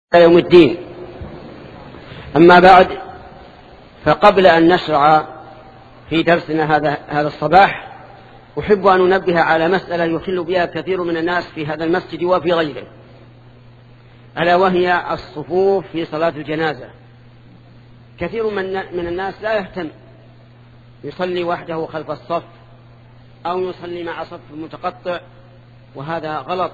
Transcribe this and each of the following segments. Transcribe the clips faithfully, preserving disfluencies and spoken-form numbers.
يوم الدين. أما بعد، فقبل أن نشرع في درسنا هذا هذا الصباح أحب أن أنبه على مسألة يخل بها كثير من الناس في هذا المسجد وفي غيره، ألا وهي الصفوف في صلاة الجنازة. كثير من الناس لا يهتم، يصلي وحده خلف الصف أو يصلي مع صف متقطع، وهذا غلط،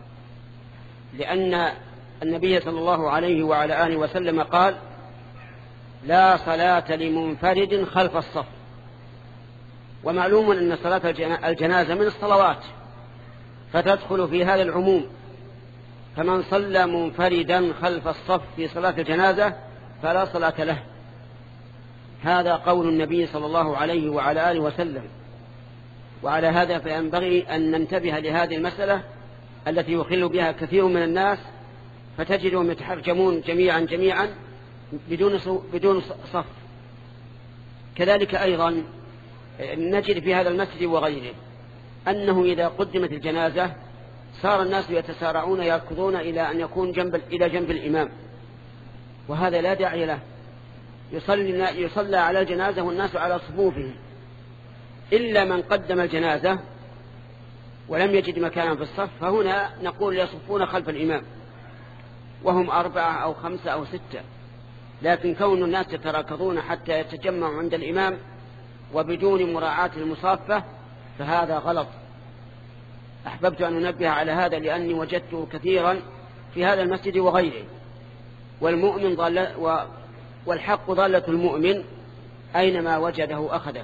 لأن النبي صلى الله عليه وعلى آله وسلم قال: لا صلاة لمنفرد خلف الصف. ومعلوم أن صلاة الجنازة من الصلوات فتدخل في هذا العموم، فمن صلى منفردا خلف الصف في صلاة الجنازة فلا صلاة له. هذا قول النبي صلى الله عليه وعلى آله وسلم. وعلى هذا فينبغي أن ننتبه لهذه المسألة التي يخل بها كثير من الناس، فتجدهم يتحرجمون جميعا جميعا بدون بدون صف. كذلك أيضا نجد في هذا المسجد وغيره أنه إذا قدمت الجنازة صار الناس يتسارعون يركضون إلى أن يكون جنب إلى جنب الإمام، وهذا لا داعي له. يصلي يصلى على الجنازة والناس على صفوفه، إلا من قدم الجنازة ولم يجد مكانا في الصف، فهنا نقول يصفون خلف الإمام وهم أربعة أو خمسة أو ستة. لكن كون الناس يتراكضون حتى يتجمعوا عند الإمام وبدون مراعاة المصافة فهذا غلط. أحببت أن أنبه على هذا لأني وجدته كثيرا في هذا المسجد وغيره. والمؤمن ضل والحق ضالة المؤمن أينما وجده أخذه.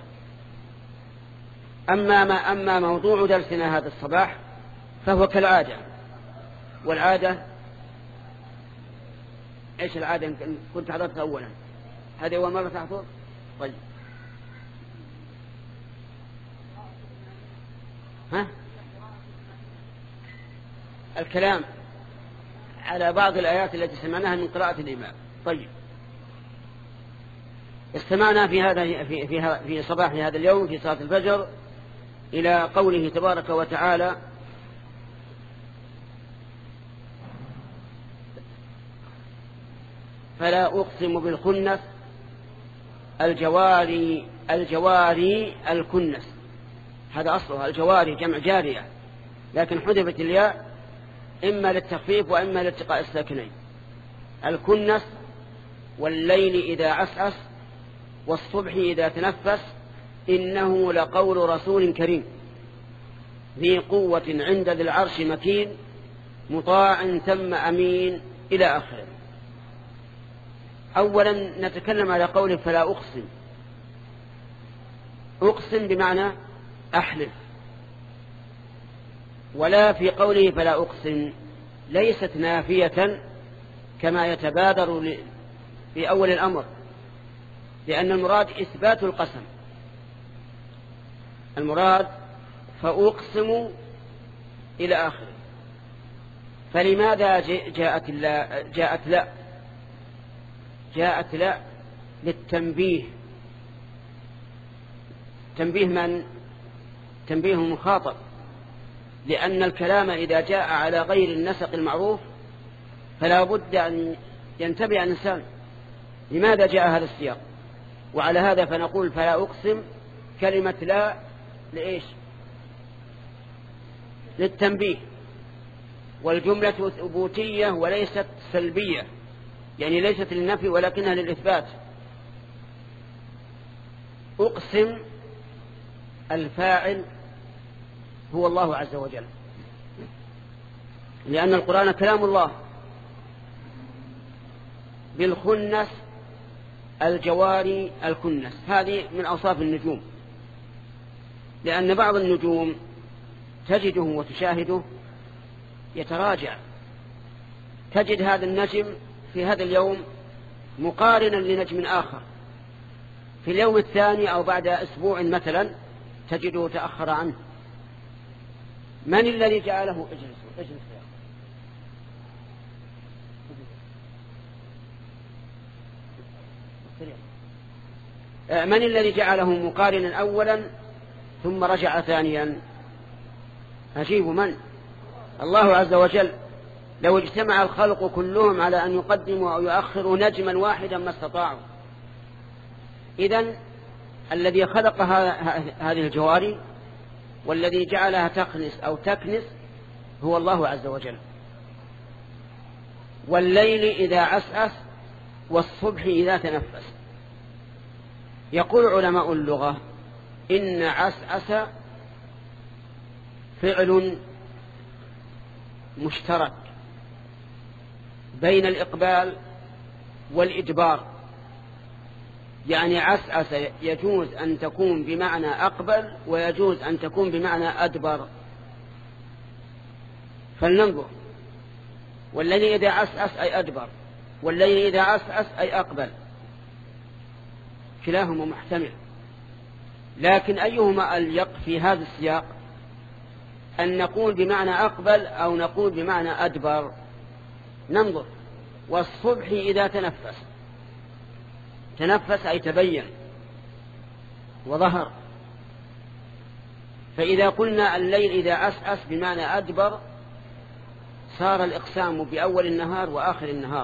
أما ما أما موضوع درسنا هذا الصباح فهو كالعادة. والعادة إيش العادة؟ كنت حضرت أولا، هذا أول مرة تحضر. طيب، ها الكلام على بعض الآيات التي سمعناها من قراءة الإمام. طيب، استمعنا في هذا في في في صباح هذا اليوم في صلاة الفجر إلى قوله تبارك وتعالى: فلا أقسم بالخنس الجواري الجواري الكنس. هذا أصلها الجواري جمع جارية، لكن حذفت الياء إما للتخفيف وإما لالتقاء الساكنين. الكنس: والليل إذا عسعس والصبح إذا تنفس إنه لقول رسول كريم ذي قوة عند ذي العرش مكين مطاع ثم أمين إلى آخره. أولا نتكلم على قوله فلا أقسم. أقسم بمعنى أحلف، ولا في قوله فلا أقسم ليست نافية كما يتبادر في أول الأمر، لأن المراد إثبات القسم. المراد فأقسم إلى آخره. فلماذا جاءت لا جاءت لا جاءت لا للتنبيه. تنبيه من؟ تنبيه المخاطب، لأن الكلام إذا جاء على غير النسق المعروف فلا بد أن ينتبه الإنسان لماذا جاء هذا السياق. وعلى هذا فنقول فلا أقسم كلمة لا لإيش؟ للتنبيه، والجملة ثبوتية وليست سلبية، يعني ليست للنفي ولكنها للإثبات. أقسم الفاعل هو الله عز وجل، لأن القرآن كلام الله. بالخنس الجواري الكنس، هذه من أوصاف النجوم، لأن بعض النجوم تجده وتشاهده يتراجع. تجد هذا النجم في هذا اليوم مقارنا لنجم آخر، في اليوم الثاني أو بعد أسبوع مثلا تجده تأخر عنه. من الذي جعله اجلس اجلس من الذي جعله مقارنا أولا ثم رجع ثانيا؟ أجيب من؟ الله عز وجل. لو اجتمع الخلق كلهم على أن يقدموا أو يؤخروا نجما واحدا ما استطاعوا. إذن الذي خلق هذه الجواري والذي جعلها تخنس أو تكنس هو الله عز وجل. والليل إذا عسعس والصبح إذا تنفس. يقول علماء اللغة إن عسعس فعل مشترك بين الإقبال والإدبار، يعني عسعس يجوز أن تكون بمعنى أقبل ويجوز أن تكون بمعنى أدبر. فلننظر، والليل إذا عسعس أي أدبر، والليل إذا عسعس أي أقبل، كلاهما محتمل. لكن أيهما أليق في هذا السياق، أن نقول بمعنى أقبل أو نقول بمعنى أدبر؟ ننظر. والصبح إذا تنفس، تنفس أي تبين وظهر. فإذا قلنا الليل إذا عسعس بمعنى أدبر صار الإقسام بأول النهار وآخر النهار.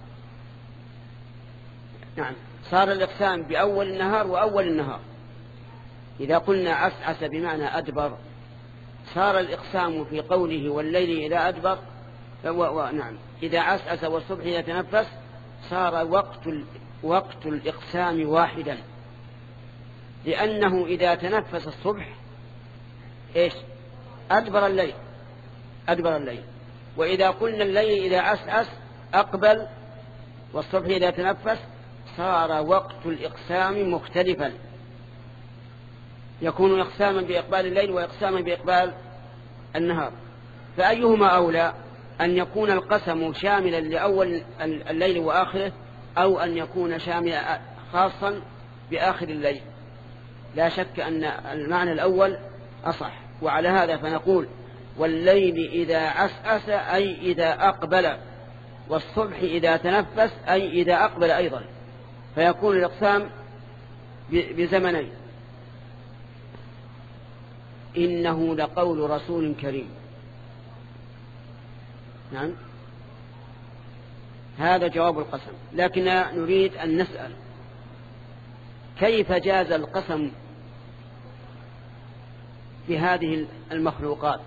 نعم، صار الإقسام بأول النهار وأول النهار. إذا قلنا عسعس بمعنى أدبر صار الإقسام في قوله والليل إذا أدبر و... و... نعم إذا عسعس والصبح إذا تنفس صار وقت ال... وقت الإقسام واحدا، لأنه إذا تنفس الصبح إيش؟ أدبر الليل، أدبر الليل. وإذا قلنا الليل إذا عسعس أقبل والصبح إذا تنفس صار وقت الإقسام مختلفا، يكون إقساما بإقبال الليل وإقساما بإقبال النهار. فأيهما أولى، أن يكون القسم شاملا لأول الليل وآخره أو أن يكون شاملا خاصا بآخر الليل؟ لا شك أن المعنى الأول أصح. وعلى هذا فنقول والليل إذا عسعس أي إذا أقبل، والصبح إذا تنفس أي إذا أقبل أيضا، فيكون الإقسام بزمنين. إنه لقول رسول كريم. نعم، هذا جواب القسم. لكن نريد أن نسأل كيف جاز القسم بهذه المخلوقات؟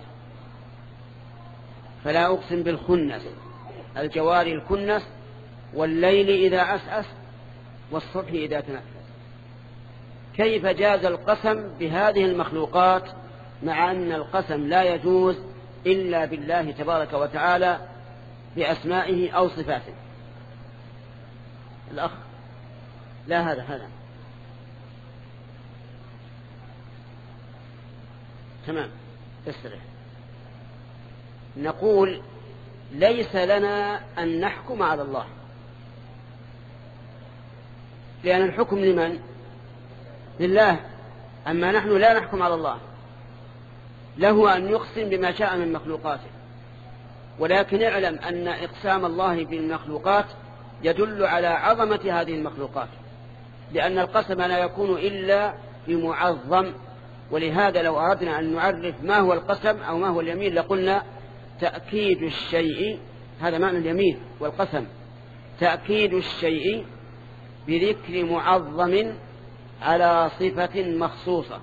فلا أقسم بالخنس، الجواري الكنس، والليل إذا عسعس والصبح إذا تنفس. كيف جاز القسم بهذه المخلوقات مع أن القسم لا يجوز إلا بالله تبارك وتعالى بأسمائه أو صفاته؟ الأخ، لا هذا هذا تمام تسرح. نقول ليس لنا أن نحكم على الله، لأن الحكم لمن؟ لله. أما نحن لا نحكم على الله، له أن يقسم بما شاء من مخلوقاته. ولكن اعلم أن إقسام الله بالمخلوقات يدل على عظمة هذه المخلوقات، لأن القسم لا يكون إلا بمعظم. ولهذا لو أردنا أن نعرف ما هو القسم أو ما هو اليمين لقلنا تأكيد الشيء، هذا معنى اليمين والقسم، تأكيد الشيء بذكر معظم على صفة مخصوصة.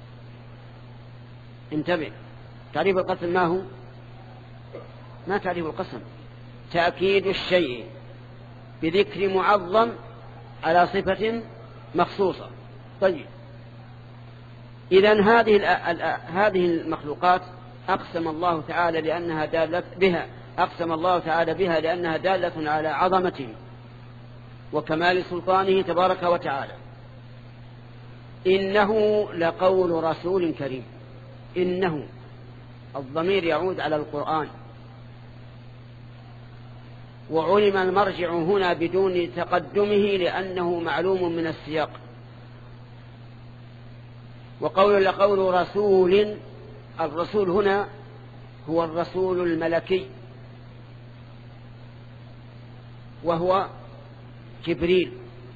انتبه، تعريف القسم ما هو؟ ما تعريف القسم؟ تأكيد الشيء بذكر معظم على صفة مخصوصة. طيب، إذن هذه هذه المخلوقات أقسم الله تعالى لأنها دالة بها أقسم الله تعالى بها لأنها دالة على عظمته وكمال سلطانه تبارك وتعالى. إنه لقول رسول كريم. إنه الضمير يعود على القرآن، وعلم المرجع هنا بدون تقدمه لأنه معلوم من السياق. وقول لقول رسول، الرسول هنا هو الرسول الملكي وهو جبريل.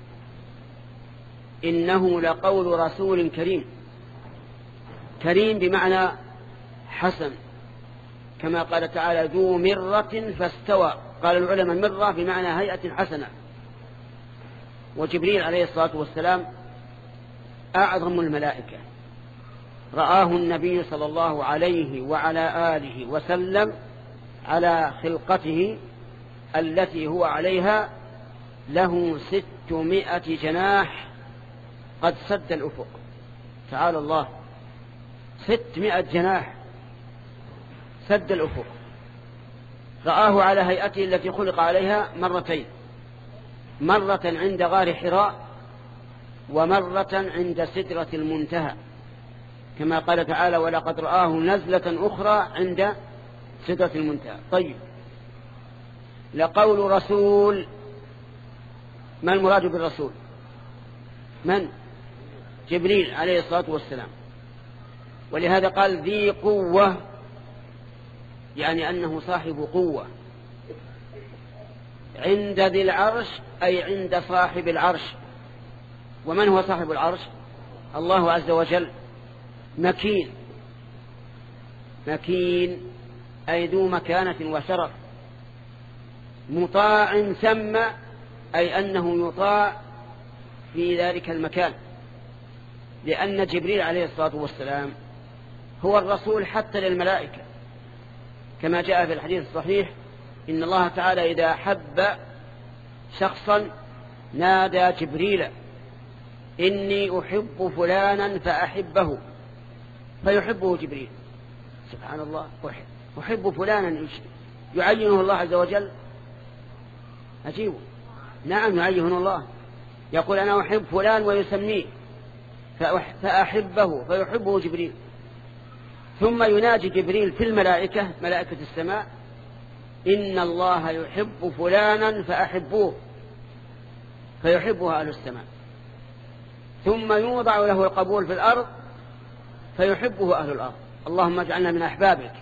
إنه لقول رسول كريم. كريم بمعنى حسن، كما قال تعالى ذو مرة فاستوى. قال العلماء مرة بمعنى هيئة حسنة. وجبريل عليه الصلاة والسلام أعظم الملائكة، رآه النبي صلى الله عليه وعلى آله وسلم على خلقته التي هو عليها، له ستمائة جناح قد سد الأفق. تعالى الله، ستمائة جناح سد الأفق. رآه على هيئته التي خلق عليها مرتين، مرة عند غار حراء ومرة عند سدرة المنتهى، كما قال تعالى ولقد رآه نزلة أخرى عند سدرة المنتهى. طيب، لقول رسول، ما المراد بالرسول؟ من؟ جبريل عليه الصلاة والسلام. ولهذا قال ذي قوة، يعني أنه صاحب قوة. عند ذي العرش أي عند صاحب العرش. ومن هو صاحب العرش؟ الله عز وجل. مكين، مكين أي ذو مكانة وشرف. مطاع ثم أي أنه يطاع في ذلك المكان، لأن جبريل عليه الصلاة والسلام هو الرسول حتى للملائكة، كما جاء في الحديث الصحيح إن الله تعالى إذا حب شخصا نادى جبريل إني أحب فلانا فأحبه، فيحبه جبريل. سبحان الله، أحب فلانا يعينه الله عز وجل. أجيبه، نعم يعينه الله، يقول أنا أحب فلان ويسميه فأحبه فيحبه جبريل. ثم يناجي جبريل في الملائكة، ملائكة السماء، إن الله يحب فلانا فأحبوه، فيحبه أهل السماء. ثم يوضع له القبول في الأرض فيحبه أهل الأرض. اللهم اجعلنا من أحبابك.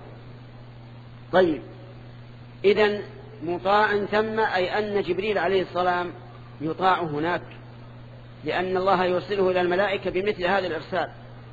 طيب، إذن مطاع ثم أي أن جبريل عليه السلام يطاع هناك، لأن الله يرسله إلى الملائكة بمثل هذا الإرسال.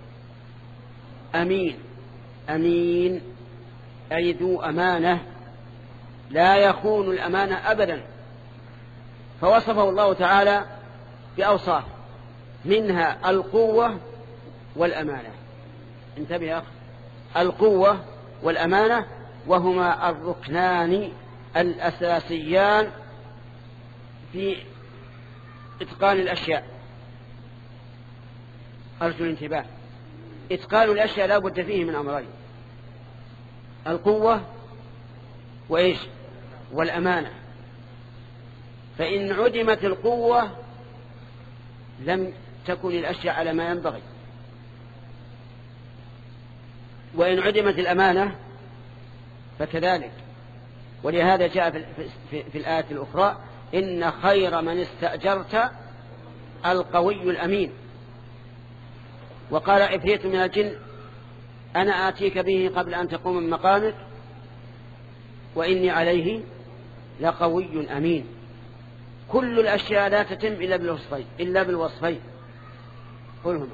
أمين، أمين أي ذو أمانة، لا يخون الأمانة أبدا. فوصفه الله تعالى بأوصاف، منها القوة والأمانة. انتبه يا أخي، القوة والأمانة، وهما الركنان الأساسيان في إتقان الأشياء. أرجو الانتباه، إتقان الأشياء لا بد فيه من أمرين: القوة وإيش؟ والأمانة. فإن عدمت القوة لم تكن الأشياء على ما ينبغي، وإن عدمت الأمانة فكذلك. ولهذا جاء في, في, في الآية الأخرى إن خير من استأجرت القوي الأمين. وقال عفريت من الجن أنا آتيك به قبل أن تقوم من مقامك وإني عليه لقوي أمين. كل الأشياء لا تتم إلا بالوصفين، إلا بالوصفين. قلهما: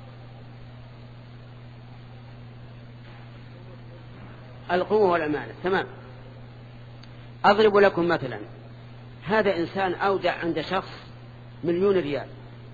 القوة والأمانة. تمام. أضرب لكم مثلا، هذا إنسان أودع عند شخص مليون ريال.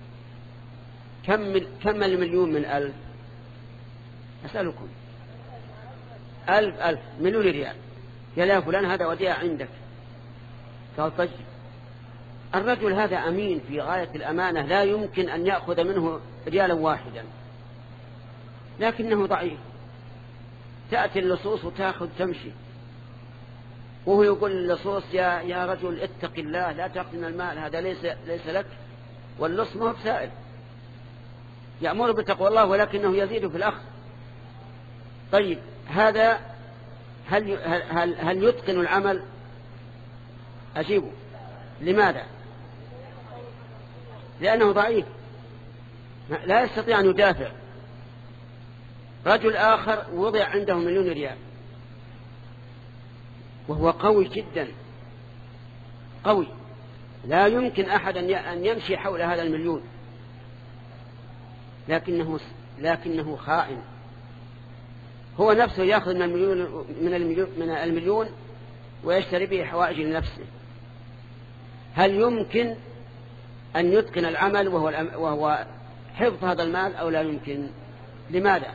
كم كم المليون من ألف؟ أسألكم. ألف ألف مليون ريال. يا لا فلان هذا وديع عندك. قال طيب. الرجل هذا أمين في غاية الأمانة، لا يمكن أن يأخذ منه ريالا واحدا، لكنه ضعيف. تأتي اللصوص وتأخذ تمشي، وهو يقول للصوص يا يا رجل اتق الله لا تأخذ من المال، هذا ليس ليس لك. واللص ما هو بسائل، يأمر بتقوى الله ولكنه يزيد في الأخذ. طيب، هذا هل هل هل يتقن العمل؟ أجيبه. لماذا؟ لأنه ضعيف، لا يستطيع أن يدافع. رجل آخر وضع عنده مليون ريال وهو قوي جدا، قوي، لا يمكن أحد أن يمشي حول هذا المليون، لكنه لكنه خائن. هو نفسه يأخذ من المليون, من المليون, من المليون ويشتري به حوائج لنفسه. هل يمكن أن يتقن العمل وهو, وهو حفظ هذا المال أو لا يمكن؟ لماذا؟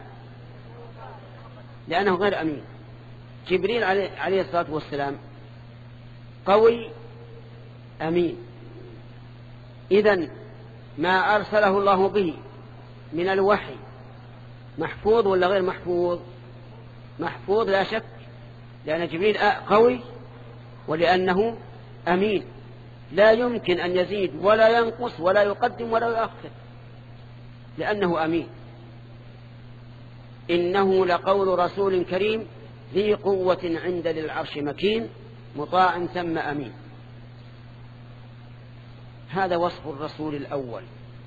لأنه غير أمين. جبريل عليه الصلاة والسلام قوي أمين، إذن ما أرسله الله به من الوحي محفوظ ولا غير محفوظ؟ محفوظ لا شك، لأن جبريل قوي ولأنه أمين، لا يمكن أن يزيد ولا ينقص ولا يقدم ولا يؤخر، لأنه أمين. إنه لقول رسول كريم ذي قوة عند ذي العرش مكين مطاع ثم أمين. هذا وصف الرسول الأول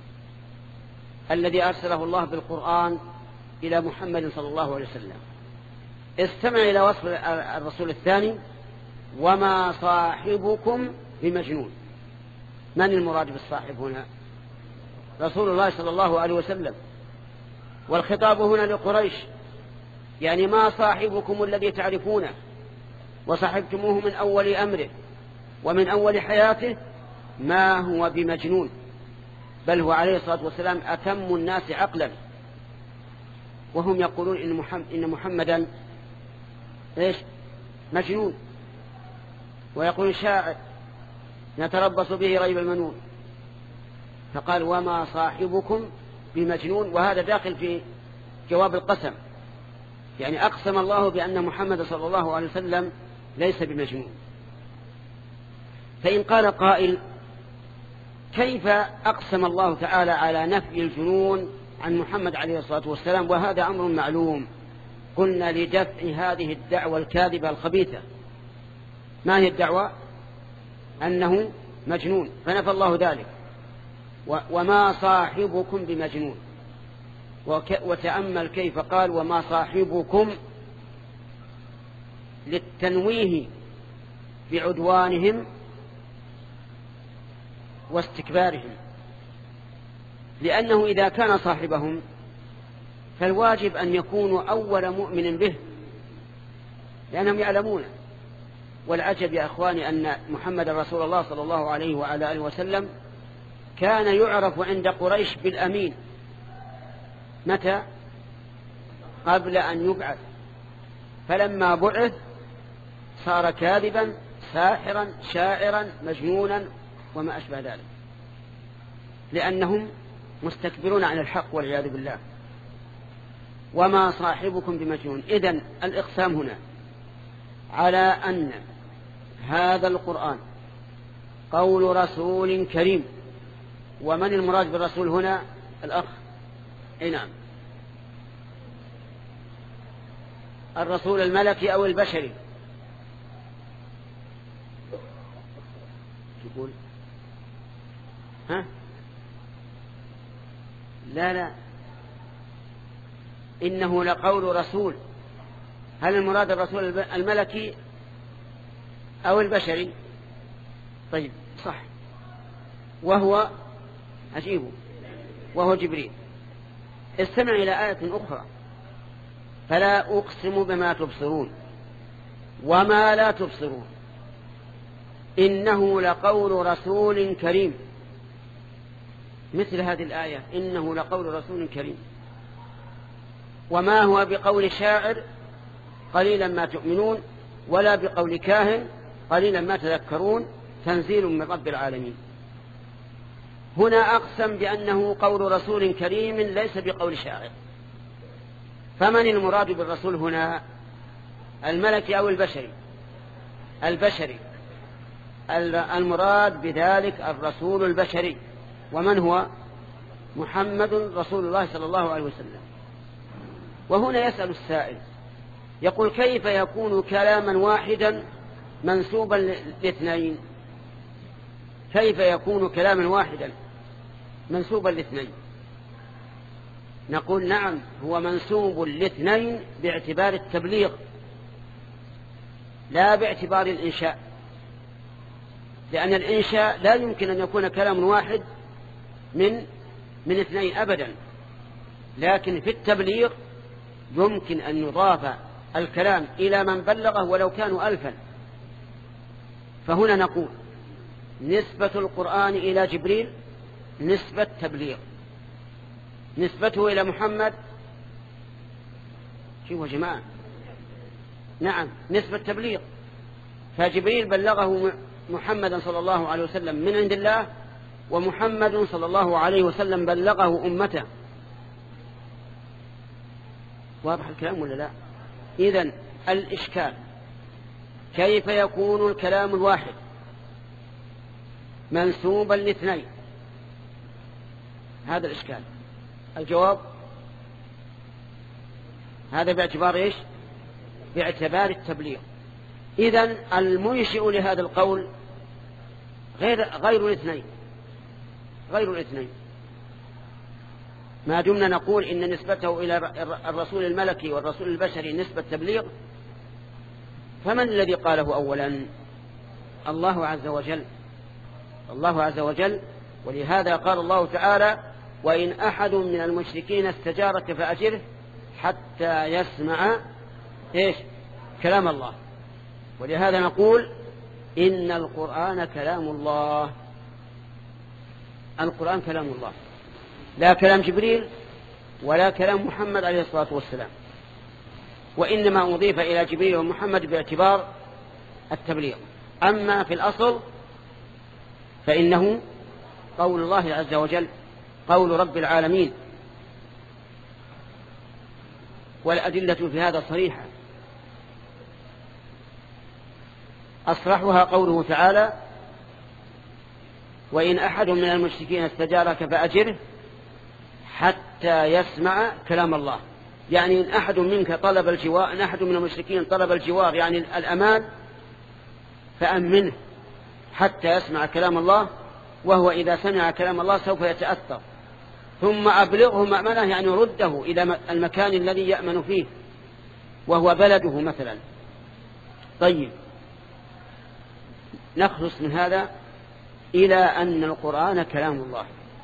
الذي أرسله الله بالقرآن إلى محمد صلى الله عليه وسلم. استمع إلى وصف الرسول الثاني: وما صاحبكم بمجنون. من المراد بالصاحب هنا؟ رسول الله صلى الله عليه وسلم، والخطاب هنا لقريش، يعني ما صاحبكم الذي تعرفونه وصاحبتموه من أول أمره ومن أول حياته ما هو بمجنون، بل هو عليه الصلاة والسلام أتم الناس عقلا. وهم يقولون إن, محمد إن محمدا إيش؟ مجنون، ويقول شاعر نتربص به ريب المنون. فقال وما صاحبكم بمجنون، وهذا داخل في جواب القسم، يعني أقسم الله بأن محمد صلى الله عليه وسلم ليس بمجنون. فإن قال قائل كيف أقسم الله تعالى على نفي الجنون عن محمد عليه الصلاة والسلام وهذا أمر معلوم؟ قلنا لدفع هذه الدعوة الكاذبة الخبيثة. ما هي الدعوة؟ أنه مجنون، فنفى الله ذلك. وما صاحبكم بمجنون، وتأمل كيف قال وما صاحبكم للتنويه بعدوانهم واستكبارهم، لأنه إذا كان صاحبهم فالواجب أن يكونوا أول مؤمن به، لأنهم يعلمون. والعجب يا أخواني أن محمد رسول الله صلى الله عليه وعلى آله وسلم كان يعرف عند قريش بالأمين. متى؟ قبل أن يبعث، فلما بعث صار كاذبا ساحرا شاعرا مجنونا وما أشبه ذلك، لأنهم مستكبرون عن الحق والعياذ بالله. وما صاحبكم بمجنون. إذن الإقسام هنا على أن هذا القرآن قول رسول كريم. ومن المراد بالرسول هنا؟ الأخ. إيه نعم، الرسول الملكي أو البشري. تقول ها؟ لا لا، إنه لقول رسول. هل المراد الرسول الملكي أو البشري؟ طيب صح، وهو عجيب، وهو جبريل. استمع إلى آية أخرى: فلا أقسم بما تبصرون وما لا تبصرون إنه لقول رسول كريم. مثل هذه الآية إنه لقول رسول كريم، وما هو بقول شاعر قليلا ما تؤمنون ولا بقول كاهن قليلا ما تذكرون تنزيل من رب العالمين. هنا أقسم بأنه قول رسول كريم ليس بقول شاعر. فمن المراد بالرسول هنا؟ الملكي أو البشري؟ البشري. المراد بذلك الرسول البشري. ومن هو؟ محمد رسول الله صلى الله عليه وسلم. وهنا يسأل السائل يقول كيف يكون كلاما واحدا منسوبا لاثنين؟ كيف يكون كلاما واحدا منسوبا لاثنين؟ نقول نعم، هو منسوب لاثنين باعتبار التبليغ لا باعتبار الإنشاء، لأن الإنشاء لا يمكن أن يكون كلام واحد من من اثنين أبدا، لكن في التبليغ يمكن أن يضاف الكلام إلى من بلغه ولو كانوا ألفا. فهنا نقول نسبة القرآن إلى جبريل نسبة تبليغ، نسبته إلى محمد شوفوا يا جماعة، نعم نسبة تبليغ. فجبريل بلغه محمدا صلى الله عليه وسلم من عند الله، ومحمد صلى الله عليه وسلم بلغه أمته. واضح الكلام ولا لا؟ إذن الإشكال كيف يكون الكلام الواحد منسوبا لاثنين؟ هذا الإشكال. الجواب هذا باعتبار إيش؟ باعتبار التبليغ. إذن المنشئ لهذا القول غير غير الاثنين، غير الاثنين. ما دمنا نقول إن نسبته إلى الرسول الملكي والرسول البشري نسبة تبليغ، فمن الذي قاله أولا؟ الله عز وجل، الله عز وجل. ولهذا قال الله تعالى: وإن أحد من المشركين استجارك فأجره حتى يسمع إيش؟ كلام الله. ولهذا نقول إن القرآن كلام الله، القرآن كلام الله، لا كلام جبريل ولا كلام محمد عليه الصلاة والسلام، وإنما أضيف إلى جبريل ومحمد باعتبار التبليغ. أما في الأصل فإنه قول الله عز وجل، قول رب العالمين، والأدلة في هذا صريحة. أصرحها قوله تعالى: وإن أحد من المشركين استجارك فأجره حتى يسمع كلام الله. يعني إن أحد منك طلب الجوار، إن أحد من المشركين طلب الجوار يعني الأمان، فأمنه حتى يسمع كلام الله، وهو إذا سمع كلام الله سوف يتأثر. ثم أبلغه مأمنه، يعني رده إلى المكان الذي يأمن فيه وهو بلده مثلا. طيب، نخلص من هذا إلى أن القرآن كلام الله.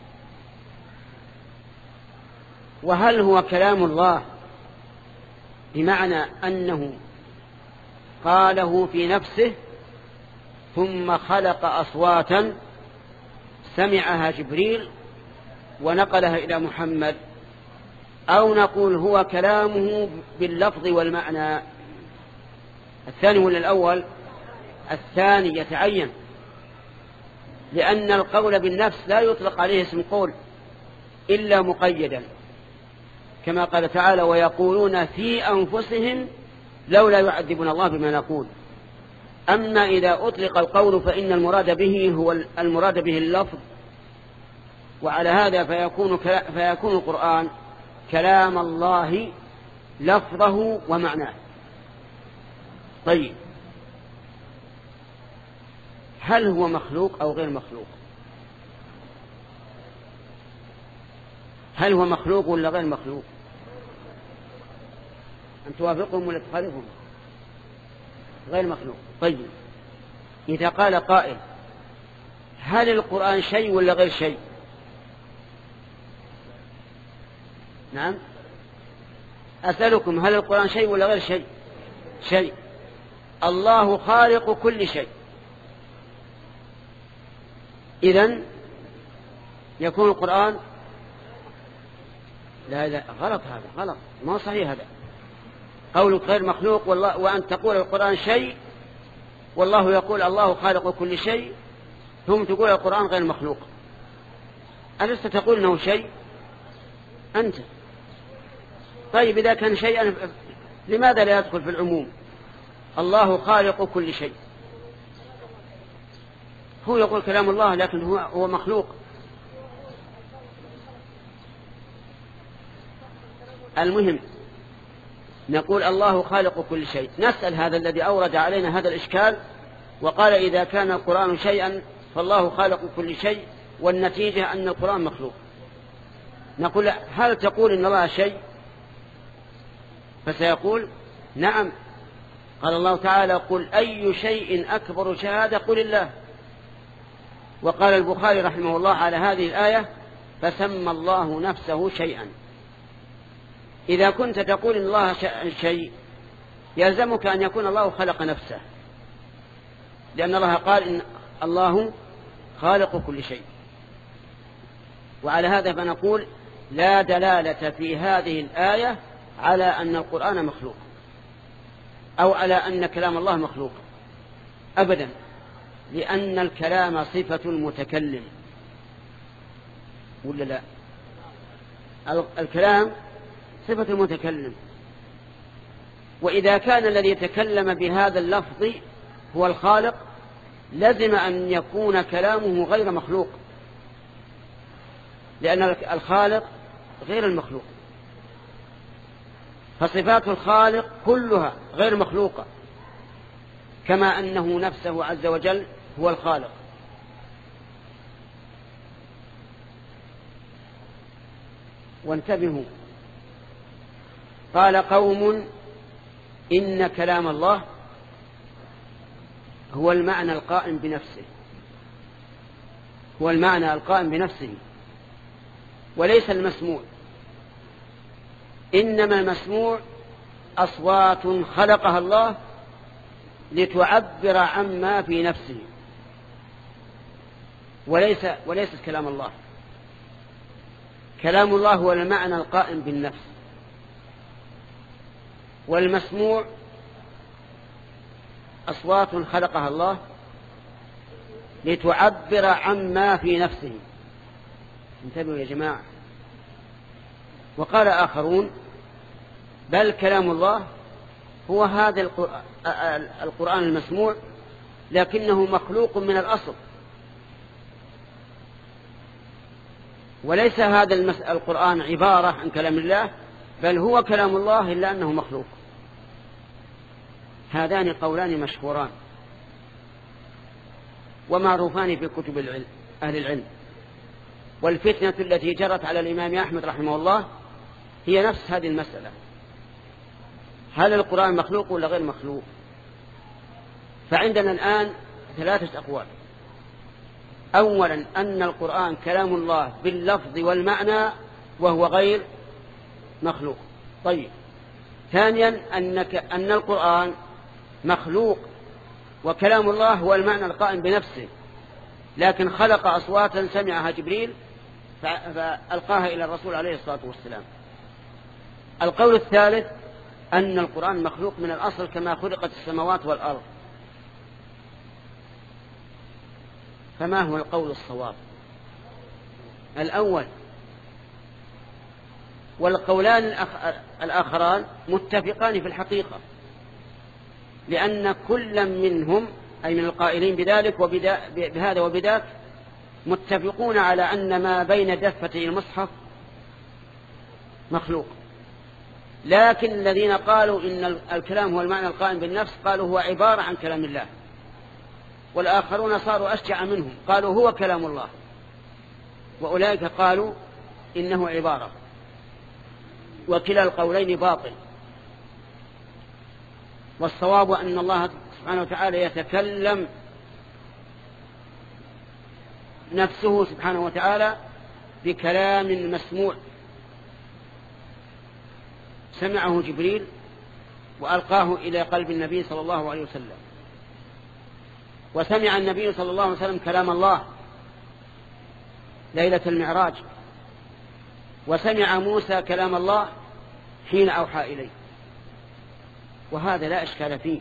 وهل هو كلام الله بمعنى أنه قاله في نفسه ثم خلق أصواتا سمعها جبريل ونقلها إلى محمد، أو نقول هو كلامه باللفظ والمعنى؟ الثاني ولا الأول؟ الثاني يتعين، لأن القول بالنفس لا يطلق عليه اسم قول إلا مقيدا، كما قال تعالى: ويقولون في أنفسهم لولا يعذبنا الله بما نقول. أما إذا أطلق القول فإن المراد به هو المراد به اللفظ، وعلى هذا فيكون, فيكون القرآن كلام الله لفظه ومعناه. طيب، هل هو مخلوق أو غير مخلوق؟ هل هو مخلوق ولا غير مخلوق؟ أن توافقهم ولا تخالفهم؟ غير مخلوق. طيب، إذا قال قائل: هل القرآن شيء ولا غير شيء؟ نعم، أسألكم: هل القرآن شيء ولا غير شيء؟ شيء. الله خالق كل شيء، إذن يكون القرآن لا لا غلط، هذا غلط، ما صحيح هذا قولك غير مخلوق، والله وأن تقول القرآن شيء والله يقول الله خالق كل شيء، ثم تقول القرآن غير مخلوق. ألست تقول أنه شيء أنت؟ طيب، إذا كان شيئا لماذا لا يدخل في العموم؟ الله خالق كل شيء، هو يقول كلام الله لكن هو, هو مخلوق. المهم نقول الله خالق كل شيء. نسأل هذا الذي أورد علينا هذا الإشكال وقال: إذا كان القرآن شيئا فالله خالق كل شيء، والنتيجة أن القرآن مخلوق. نقول: هل تقول إن الله شيء؟ فسيقول: نعم، قال الله تعالى: قل أي شيء أكبر شهادة؟ قل الله. وقال البخاري رحمه الله على هذه الآية: فسمى الله نفسه شيئا. إذا كنت تقول إن الله شيء يلزمك أن يكون الله خلق نفسه، لأن الله قال إن الله خالق كل شيء. وعلى هذا فنقول لا دلالة في هذه الآية على أن القرآن مخلوق أو على أن كلام الله مخلوق أبدا، لأن الكلام صفة المتكلم ولا لا؟ الكلام صفة المتكلم، وإذا كان الذي يتكلم بهذا اللفظ هو الخالق لزم أن يكون كلامه غير مخلوق، لأن الخالق غير المخلوق، فصفات الخالق كلها غير مخلوقة، كما أنه نفسه عز وجل هو الخالق. وانتبهوا، قال قوم إن كلام الله هو المعنى القائم بنفسه، هو المعنى القائم بنفسه وليس المسموع، إنما المسموع أصوات خلقها الله لتعبر عما في نفسه، وليس وليس كلام الله. كلام الله هو المعنى القائم بالنفس، والمسموع أصوات خلقها الله لتعبر عما في نفسه. انتبهوا يا جماعة. وقال آخرون بل كلام الله هو هذا القرآن المسموع لكنه مخلوق من الأصل، وليس هذا القرآن عبارة عن كلام الله، بل هو كلام الله إلا أنه مخلوق. هذان قولان مشهوران ومعروفان في كتب العلم أهل العلم. والفتنة التي جرت على الإمام أحمد رحمه الله هي نفس هذه المسألة، هل القرآن مخلوق ولا غير مخلوق؟ فعندنا الآن ثلاثة أقوال. أولا أن القرآن كلام الله باللفظ والمعنى وهو غير مخلوق. طيب. ثانيا أنك أن القرآن مخلوق وكلام الله هو المعنى القائم بنفسه، لكن خلق أصواتا سمعها جبريل فألقاها إلى الرسول عليه الصلاة والسلام. القول الثالث أن القرآن مخلوق من الأصل كما خلقت السماوات والأرض. فما هو القول الصواب؟ الأول. والقولان الآخران متفقان في الحقيقة، لأن كل منهم أي من القائلين بذلك وبهذا وبذاك متفقون على أن ما بين دفتي المصحف مخلوق، لكن الذين قالوا إن الكلام هو المعنى القائم بالنفس قالوا هو عبارة عن كلام الله، والآخرون صاروا أشجع منهم قالوا هو كلام الله، وأولئك قالوا إنه عبارة. وكلا القولين باطل، والصواب أن الله سبحانه وتعالى يتكلم نفسه سبحانه وتعالى بكلام مسموع سمعه جبريل وألقاه إلى قلب النبي صلى الله عليه وسلم. وسمع النبي صلى الله عليه وسلم كلام الله ليلة المعراج، وسمع موسى كلام الله حين أوحى إليه، وهذا لا إشكال فيه.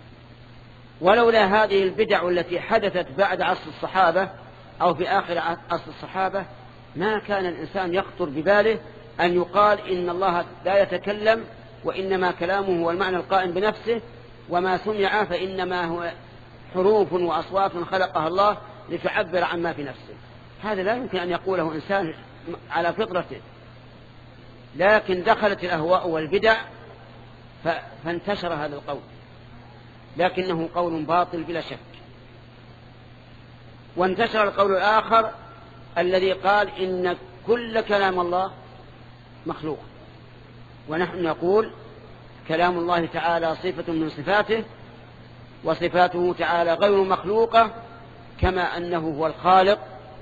ولولا هذه البدع التي حدثت بعد عصر الصحابة أو في آخر عصر الصحابة ما كان الإنسان يخطر بباله أن يقال إن الله لا يتكلم وإنما كلامه هو المعنى القائم بنفسه، وما سمع فإنما هو حروف وأصوات خلقها الله لتعبر عما في نفسه. هذا لا يمكن أن يقوله إنسان على فطرته، لكن دخلت الأهواء والبدع فانتشر هذا القول، لكنه قول باطل بلا شك. وانتشر القول الآخر الذي قال إن كل كلام الله مخلوق، ونحن نقول كلام الله تعالى صفة من صفاته، وصفاته تعالى غير مخلوقة كما أنه هو الخالق،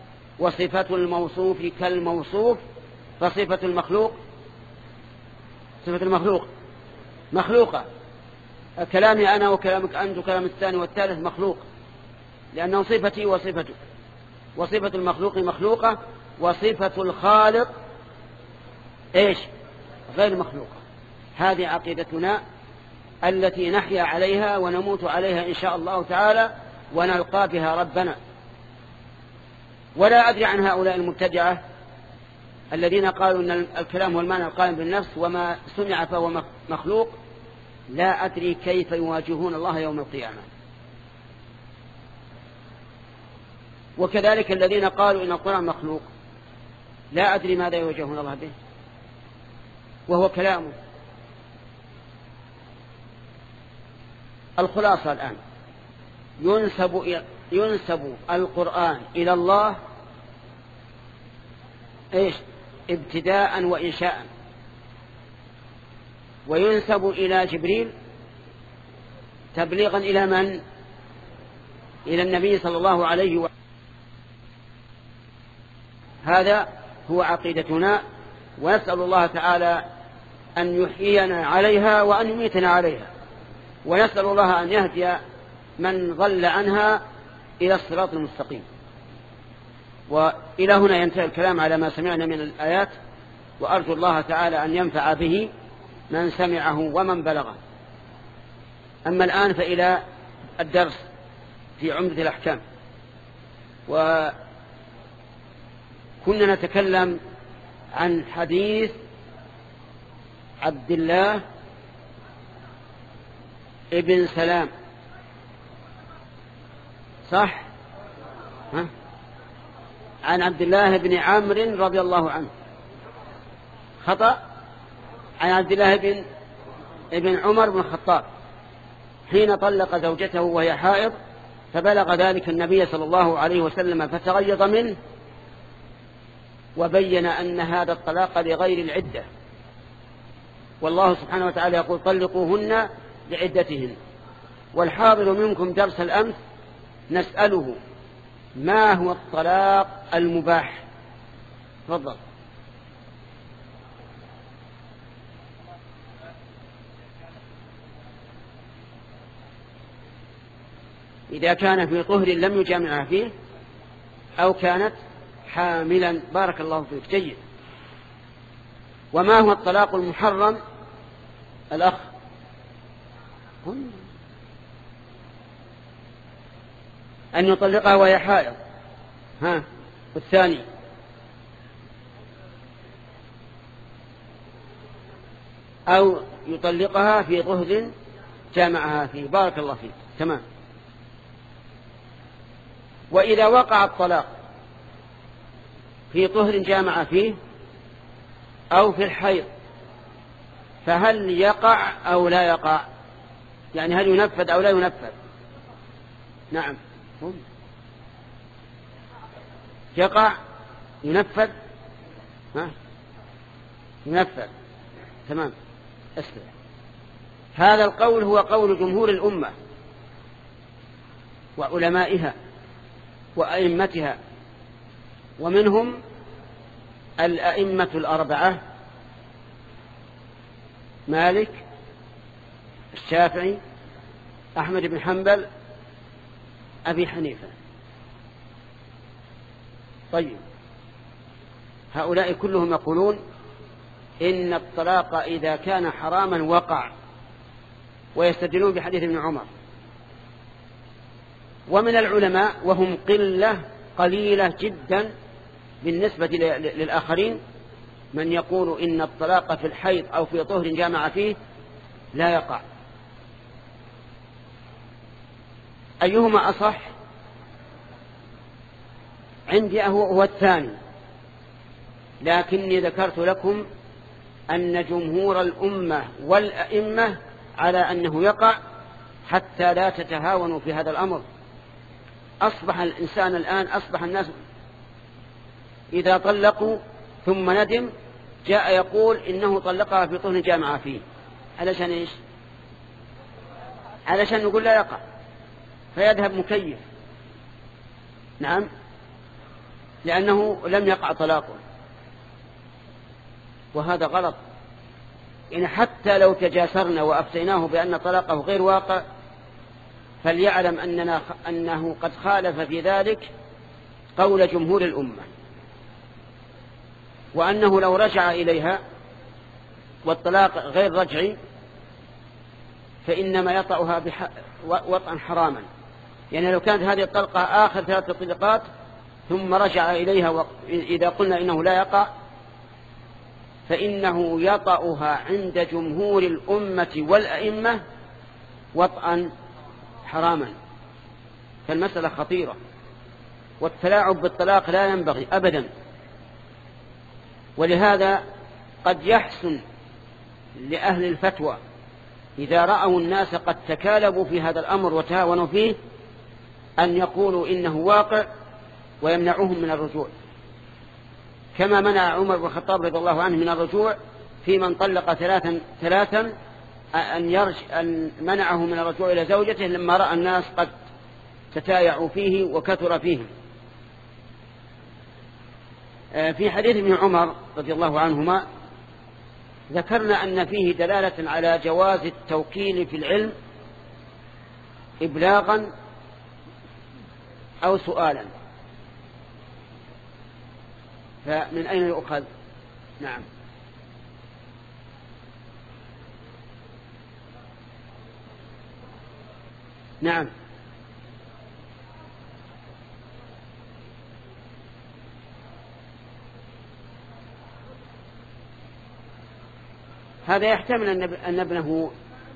وصفة الموصوف كالموصوف، فصفة المخلوق صفة المخلوق مخلوقة، كلامي أنا وكلامك أنت وكلام الثاني والثالث مخلوق، لأنه صفتي وصفتك، وصفة المخلوق مخلوقة، وصفة الخالق إيش؟ غير مخلوقة. هذه عقيدتنا التي نحيا عليها ونموت عليها إن شاء الله تعالى، ونلقى بها ربنا. ولا أدري عن هؤلاء المبتدعة الذين قالوا أن الكلام هو المعنى القائم بالنفس وما سمع فهو مخلوق، لا أدري كيف يواجهون الله يوم القيامة. وكذلك الذين قالوا إن القرآن مخلوق، لا أدري ماذا يواجهون الله به وهو كلامه. الخلاصة الآن ينسب ينسب القرآن إلى الله إيش؟ ابتداء وإنشاء، وينسب إلى جبريل تبليغا إلى من؟ إلى النبي صلى الله عليه وسلم. هذا هو عقيدتنا، ونسأل الله تعالى أن يحيينا عليها وأن يميتنا عليها، ونسأل الله أن يهدي من ضل عنها إلى الصراط المستقيم. وإلى هنا ينتهي الكلام على ما سمعنا من الآيات، وأرجو الله تعالى أن ينفع به من سمعه ومن بلغه. أما الآن فإلى الدرس في عمدة الأحكام. وكنا نتكلم عن حديث عبد الله ابن سلام، صح؟ ها؟ عن عبد الله بن عمرو رضي الله عنه، خطأ، عن عبد الله بن ابن عمر بن الخطاب حين طلق زوجته وهي حائض، فبلغ ذلك النبي صلى الله عليه وسلم فتغيظ منه، وبين أن هذا الطلاق لغير العدة، والله سبحانه وتعالى يقول طلقوهن لعدتهن. والحاضر منكم درس الأمس نسأله ما هو الطلاق المباح؟ تفضل. إذا كان في طهر لم يجامعها فيه، أو كانت حاملا. بارك الله فيك، جيد. وما هو الطلاق المحرم؟ الأخ أن يطلقها وهي حائض. ها، والثاني أو يطلقها في طهر جامعها فيه. بارك الله فيك، تمام. وإذا وقع الطلاق في طهر جامع فيه أو في الحيض، فهل يقع أو لا يقع؟ يعني هل ينفذ أو لا ينفذ؟ نعم، يقع، ينفذ. ها؟ ينفذ، تمام. اسمع، هذا القول هو قول جمهور الأمة وعلمائها وأئمتها، ومنهم الأئمة الأربعة: مالك، الشافعي، أحمد بن حنبل، أبي حنيفة. طيب، هؤلاء كلهم يقولون إن الطلاق إذا كان حراما وقع، ويستدلون بحديث ابن عمر. ومن العلماء، وهم قلة قليلة جدا بالنسبة للآخرين، من يقول إن الطلاق في الحيض أو في طهر جامع فيه لا يقع. أيهما أصح؟ عندي هو الثاني، لكني ذكرت لكم أن جمهور الأمة والأئمة على أنه يقع، حتى لا تتهاونوا في هذا الأمر. أصبح الإنسان الآن، أصبح الناس إذا طلقوا ثم ندم جاء يقول إنه طلقها في طهر جامع فيه. علشان إيش؟ علشان نقول لا يقع، فيذهب مكيف. نعم، لأنه لم يقع طلاقه، وهذا غلط. يعني حتى لو تجاسرنا وأفتيناه بأن طلاقه غير واقع فليعلم أننا أنه قد خالف في ذلك قول جمهور الأمة، وأنه لو رجع إليها والطلاق غير رجعي فإنما يطأها وطئا حراما. يعني لو كانت هذه الطلقة آخر ثلاث طلقات ثم رجع إليها إذا قلنا إنه لا يقع فإنه يطأها عند جمهور الأمة والأئمة وطئا حراما. فالمسألة خطيرة، والتلاعب بالطلاق لا ينبغي أبدا. ولهذا قد يحسن لأهل الفتوى إذا رأوا الناس قد تكالبوا في هذا الأمر وتهاونوا فيه أن يقولوا إنه واقع ويمنعوهم من الرجوع، كما منع عمر بن الخطاب رضي الله عنه من الرجوع في من طلق ثلاثا ثلاثا أن, يرج أن منعه من الرجوع إلى زوجته لما رأى الناس قد تتايعوا فيه وكثر فيهم. في حديث ابن عمر رضي الله عنهما ذكرنا أن فيه دلالة على جواز التوكيل في العلم إبلاغا أو سؤالا، فمن أين يؤخذ؟ نعم نعم هذا يحتمل أن ابنه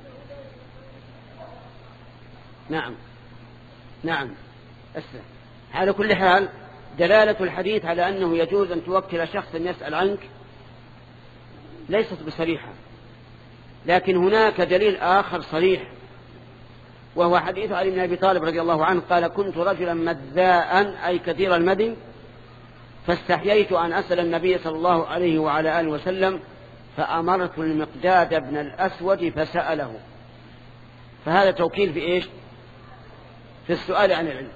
نعم نعم أسلم. على كل حال دلالة الحديث على أنه يجوز أن توكل شخصا يسأل عنك ليست بصريحة، لكن هناك دليل آخر صريح وهو حديث علي بن أبي طالب رضي الله عنه قال: كنت رجلا مذاء أي كثير المذي فاستحييت أن أسأل النبي صلى الله عليه وعلى آله وسلم فأمرت المقداد بن الأسود فسأله. فهذا توكيل في إيش؟ في السؤال عن العلم.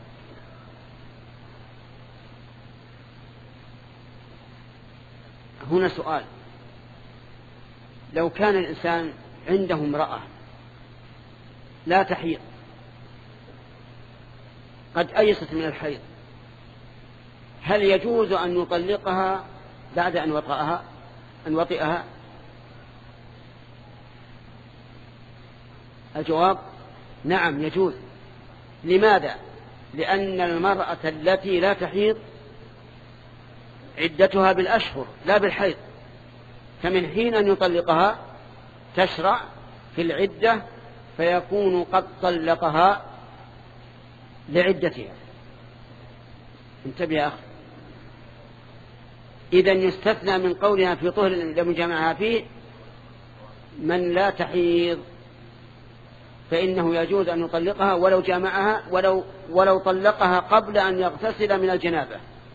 هنا سؤال: لو كان الإنسان عنده امرأة لا تحيض قد أيست من الحيض، هل يجوز أن يطلقها بعد أن وطئها أن وطئها؟ الجواب: نعم يجوز. لماذا؟ لأن المرأة التي لا تحيض عدتها بالأشهر لا بالحيض، فمن حين أن يطلقها تشرع في العدة فيكون قد طلقها لعدتها. انتبه يا أخي، إذن يستثنى من قولها في طهر لم يجمعها فيه من لا تحيض، فإنه يجوز أن يطلقها ولو جامعها ولو, ولو طلقها قبل أن يغتسل من الجنابة.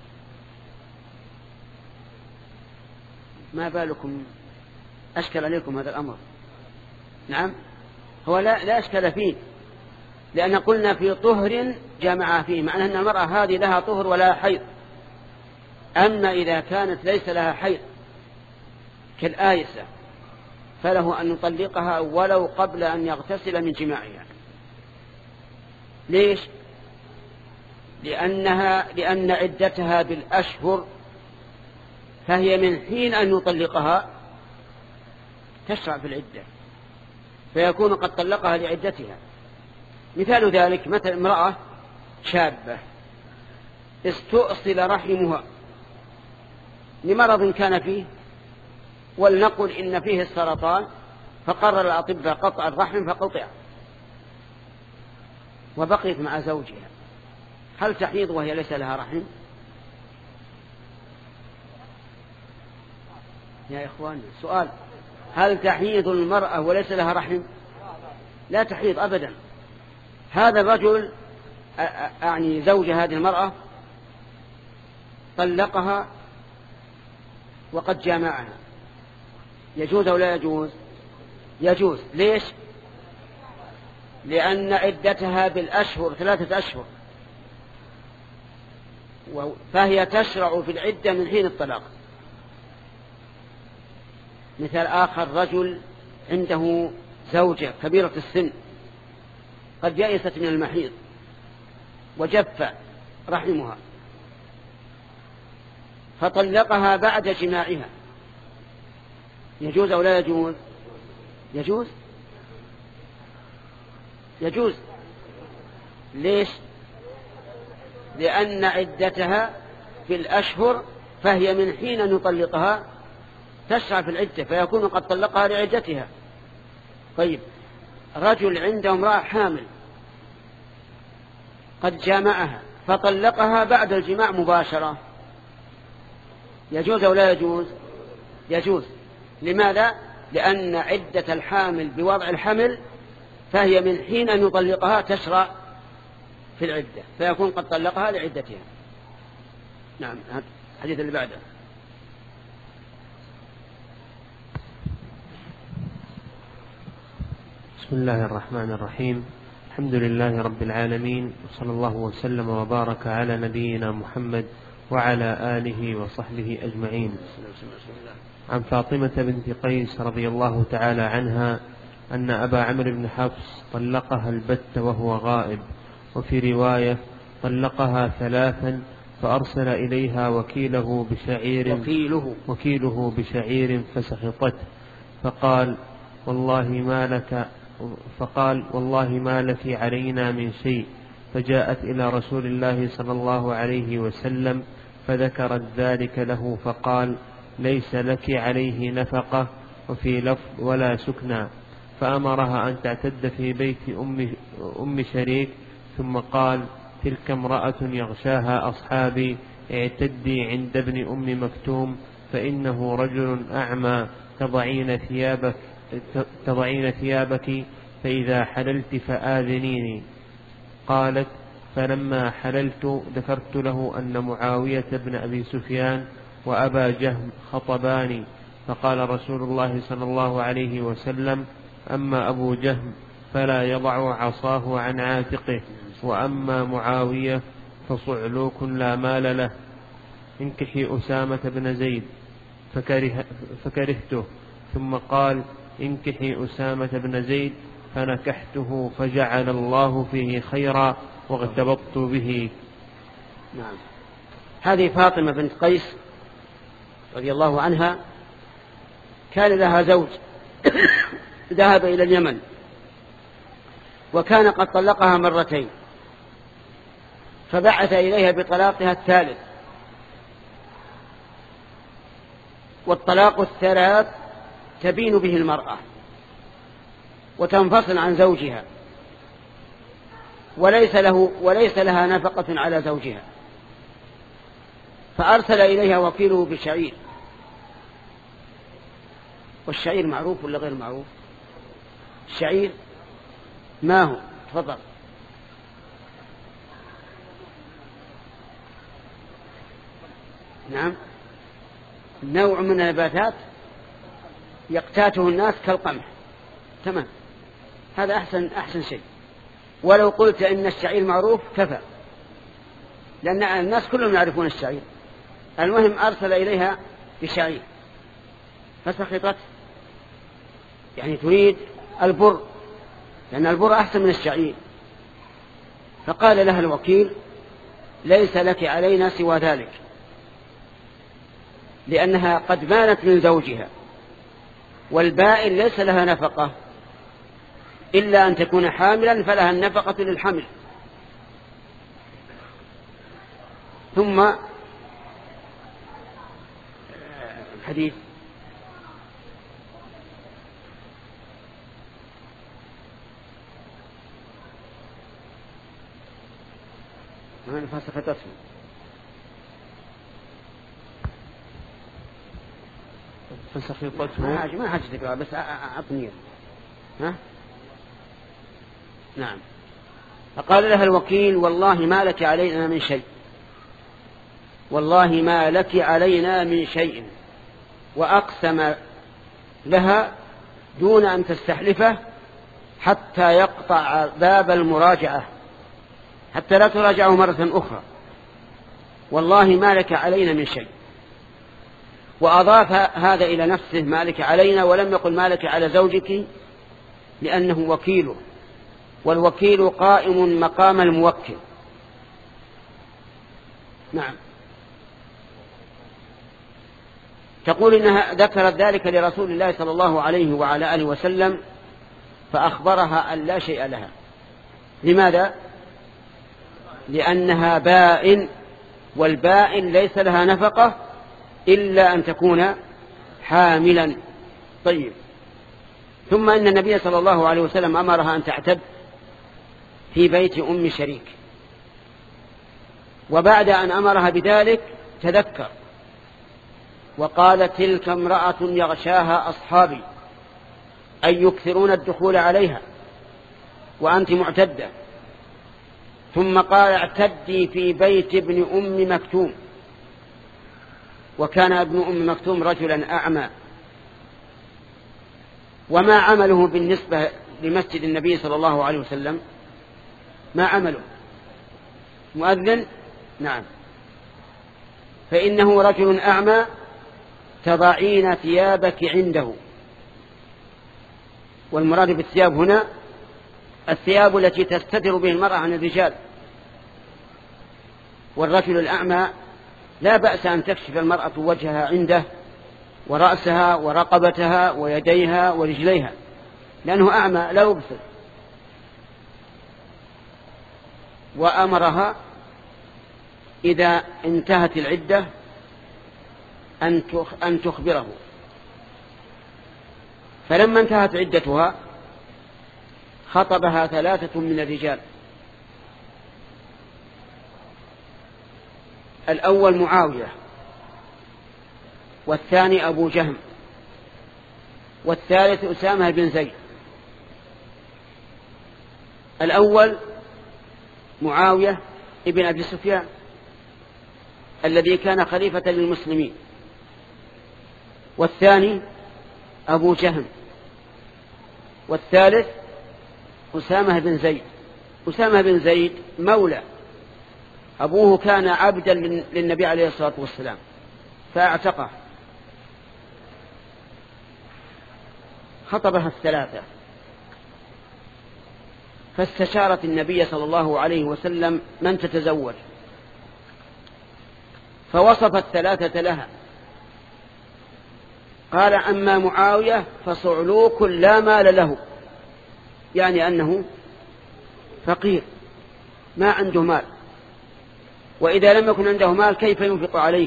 ما بالكم أشكل عليكم هذا الأمر؟ نعم، هو لا, لا أشكل فيه، لأن قلنا في طهر جامعها فيه، معنى أن المرأة هذه لها طهر ولا حيض. أما إذا كانت ليس لها حيض كالآيسة فله أن يطلقها ولو قبل أن يغتسل من جماعها. ليش؟ لأنها لأن عدتها بالأشهر، فهي من حين أن يطلقها تشرع في العدة، فيكون قد طلقها لعدتها. مثال ذلك مثل امرأة شابة استؤصل رحمها لمرض كان فيه، ولنقل إن فيه السرطان، فقرر الأطباء قطع الرحم فقطع وبقيت مع زوجها، هل تحيض وهي ليس لها رحم؟ يا إخواني سؤال: هل تحيض المرأة وليس لها رحم؟ لا تحيض أبدا. هذا الرجل أعني زوج هذه المرأة طلقها وقد جامعها، يجوز أو لا يجوز؟ يجوز. ليش؟ لأن عدتها بالأشهر ثلاثة أشهر، فهي تشرع في العدة من حين الطلاق. مثال آخر: رجل عنده زوجة كبيرة السن قد يئست من المحيض وجف رحمها، فطلقها بعد جماعها، يجوز أو لا يجوز؟ يجوز يجوز. ليش؟ لأن عدتها في الأشهر، فهي من حين نطلقها تشرع في العدة، فيكون قد طلقها لعدتها. طيب، رجل عنده امرأة حامل قد جامعها فطلقها بعد الجماع مباشرة، يجوز أو لا يجوز؟ يجوز. لماذا؟ لأن عدة الحامل بوضع الحمل فهي من حين نطلقها تشرع في العدة، فيكون قد طلقها لعدتها. نعم. الحديث اللي بعده: بسم الله الرحمن الرحيم. الحمد لله رب العالمين، وصلى الله وسلم وبارك على نبينا محمد وعلى آله وصحبه أجمعين. عن فاطمة بنت قيس رضي الله تعالى عنها أن أبا عمرو بن حفص طلقها البت وهو غائب، وفي رواية طلقها ثلاثا فأرسل إليها وكيله بشعير وكيله, وكيله بشعير فسخطته، فقال والله ما لك فقال والله ما لك علينا من شيء، فجاءت إلى رسول الله صلى الله عليه وسلم فذكرت ذلك له، فقال ليس لك عليه نفقة، وفي لفظ ولا سكنى، فأمرها أن تعتد في بيت أم, أم شريك، ثم قال تلك امرأة يغشاها أصحابي، اعتدي عند ابن أم مكتوم فإنه رجل أعمى، تضعين ثيابك, تضعين ثيابك فإذا حللت فآذنيني. قالت فلما حللت ذكرت له أن معاوية بن أبي سفيان وأبا جهم خطباني، فقال رسول الله صلى الله عليه وسلم أما أبو جهم فلا يضع عصاه عن عاتقه، وأما معاوية فصعلوك لا مال له، انكحي أسامة بن زيد، فكره فكرهته، ثم قال انكحي أسامة بن زيد، فنكحته فجعل الله فيه خيرا واغتبطت به. نعم. هذه فاطمة بنت قيس رضي الله عنها كان لها زوج ذهب إلى اليمن، وكان قد طلقها مرتين، فبعث إليها بطلاقها الثالث. والطلاق الثلاث تبين به المرأة وتنفصل عن زوجها، وليس له وليس لها نفقة على زوجها، فأرسل إليها وكيله بشعير. والشعير معروف ولا غير معروف؟ الشعير ما هو؟ تفضل. نعم، نوع من النباتات يقتاته الناس كالقمح. تمام، هذا أحسن أحسن شيء. ولو قلت إن الشعير معروف كفى، لأن الناس كلهم يعرفون الشعير. المهم أرسل إليها بشعير فسخطت، يعني تريد البر، لأن البر أحسن من الشعير. فقال لها الوكيل ليس لك علينا سوى ذلك، لأنها قد بانت من زوجها، والبائن ليس لها نفقة إلا أن تكون حاملا، فلها النفقة للحمل. ثم الحديث من فسخته فسخطته ما حاجة تقرأ، بس أعطني. ها؟ نعم. فقال لها الوكيل والله ما لك علينا من شيء، والله ما لك علينا من شيء، وأقسم لها دون أن تستحلفه حتى يقطع باب المراجعة، حتى لا تراجعه مرة أخرى. والله ما لك علينا من شيء. وأضاف هذا إلى نفسه مالك علينا، ولم يقل مالك على زوجك لأنه وكيله، والوكيل قائم مقام الموكل. نعم. تقول إنها ذكرت ذلك لرسول الله صلى الله عليه وعلى آله وسلم فأخبرها أن لا شيء لها. لماذا؟ لأنها بائن، والبائن ليس لها نفقة إلا أن تكون حاملا. طيب. ثم إن النبي صلى الله عليه وسلم أمرها أن تعتد في بيت أم شريك، وبعد أن أمرها بذلك تذكر وقال: تلك امرأة يغشاها أصحابي أي يكثرون الدخول عليها وأنت معتدة. ثم قال: اعتدي في بيت ابن أم مكتوم، وكان ابن أم مكتوم رجلا أعمى. وما عمله بالنسبة لمسجد النبي صلى الله عليه وسلم؟ ما عمله؟ مؤذن؟ نعم. فإنه رجل أعمى تضعين ثيابك عنده. والمراد بالثياب هنا الثياب التي تستتر به المرأة عن الرجال. والرجل الأعمى لا بأس أن تكشف المرأة وجهها عنده ورأسها ورقبتها ويديها ورجليها، لأنه أعمى لا يبصر. وأمرها إذا انتهت العدة أن تخبره. فلما انتهت عدتها خطبها ثلاثة من الرجال. الأول معاوية، والثاني أبو جهم، والثالث أسامة بن زيد. الأول معاوية ابن أبي سفيان الذي كان خليفة للمسلمين، والثاني أبو جهم، والثالث أسامة بن زيد. أسامة بن زيد مولى، أبوه كان عبدا للنبي عليه الصلاة والسلام فاعتقه. خطبها الثلاثة، فاستشارت النبي صلى الله عليه وسلم من تتزوج، فوصف الثلاثة لها. قال: أما معاوية فصعلوك لا مال له، يعني أنه فقير ما عنده مال، وإذا لم يكن عنده مال كيف ينفق عليك؟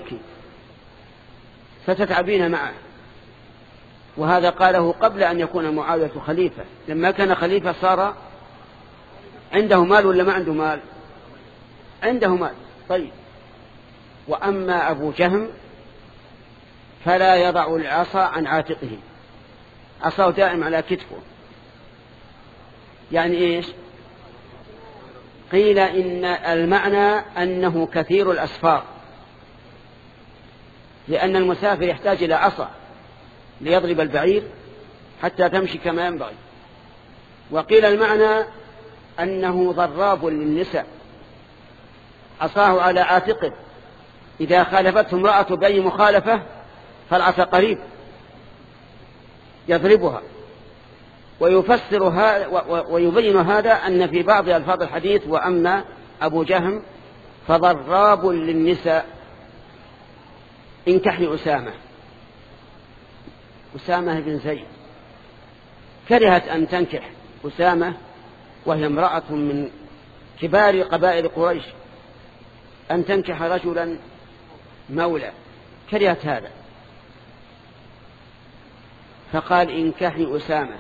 ستتعبين معه. وهذا قاله قبل أن يكون معاوية خليفة. لما كان خليفة صار عنده مال ولا ما عنده مال؟ عنده مال. طيب. وأما أبو جهم فلا يضع العصا عن عاتقه، عصاه دائم على كتفه. يعني إيش؟ قيل إن المعنى أنه كثير الأسفار، لأن المسافر يحتاج إلى عصا ليضرب البعير حتى تمشي كما ينبغي. وقيل المعنى أنه ضراب للنساء، عصاه على عاتقه، إذا خالفته امرأة بأي مخالفة فالعصا قريب يضربها. ويفسر هذا ويبين هذا أن في بعض ألفاظ الحديث: وأما أبو جهم فضراب للنساء. انكحي أسامة. أسامة بن زيد كرهت أن تنكح أسامة وهي امرأة من كبار قبائل قريش، أن تنكح رجلا مولى، كرهت هذا، فقال: انكحي أسامة.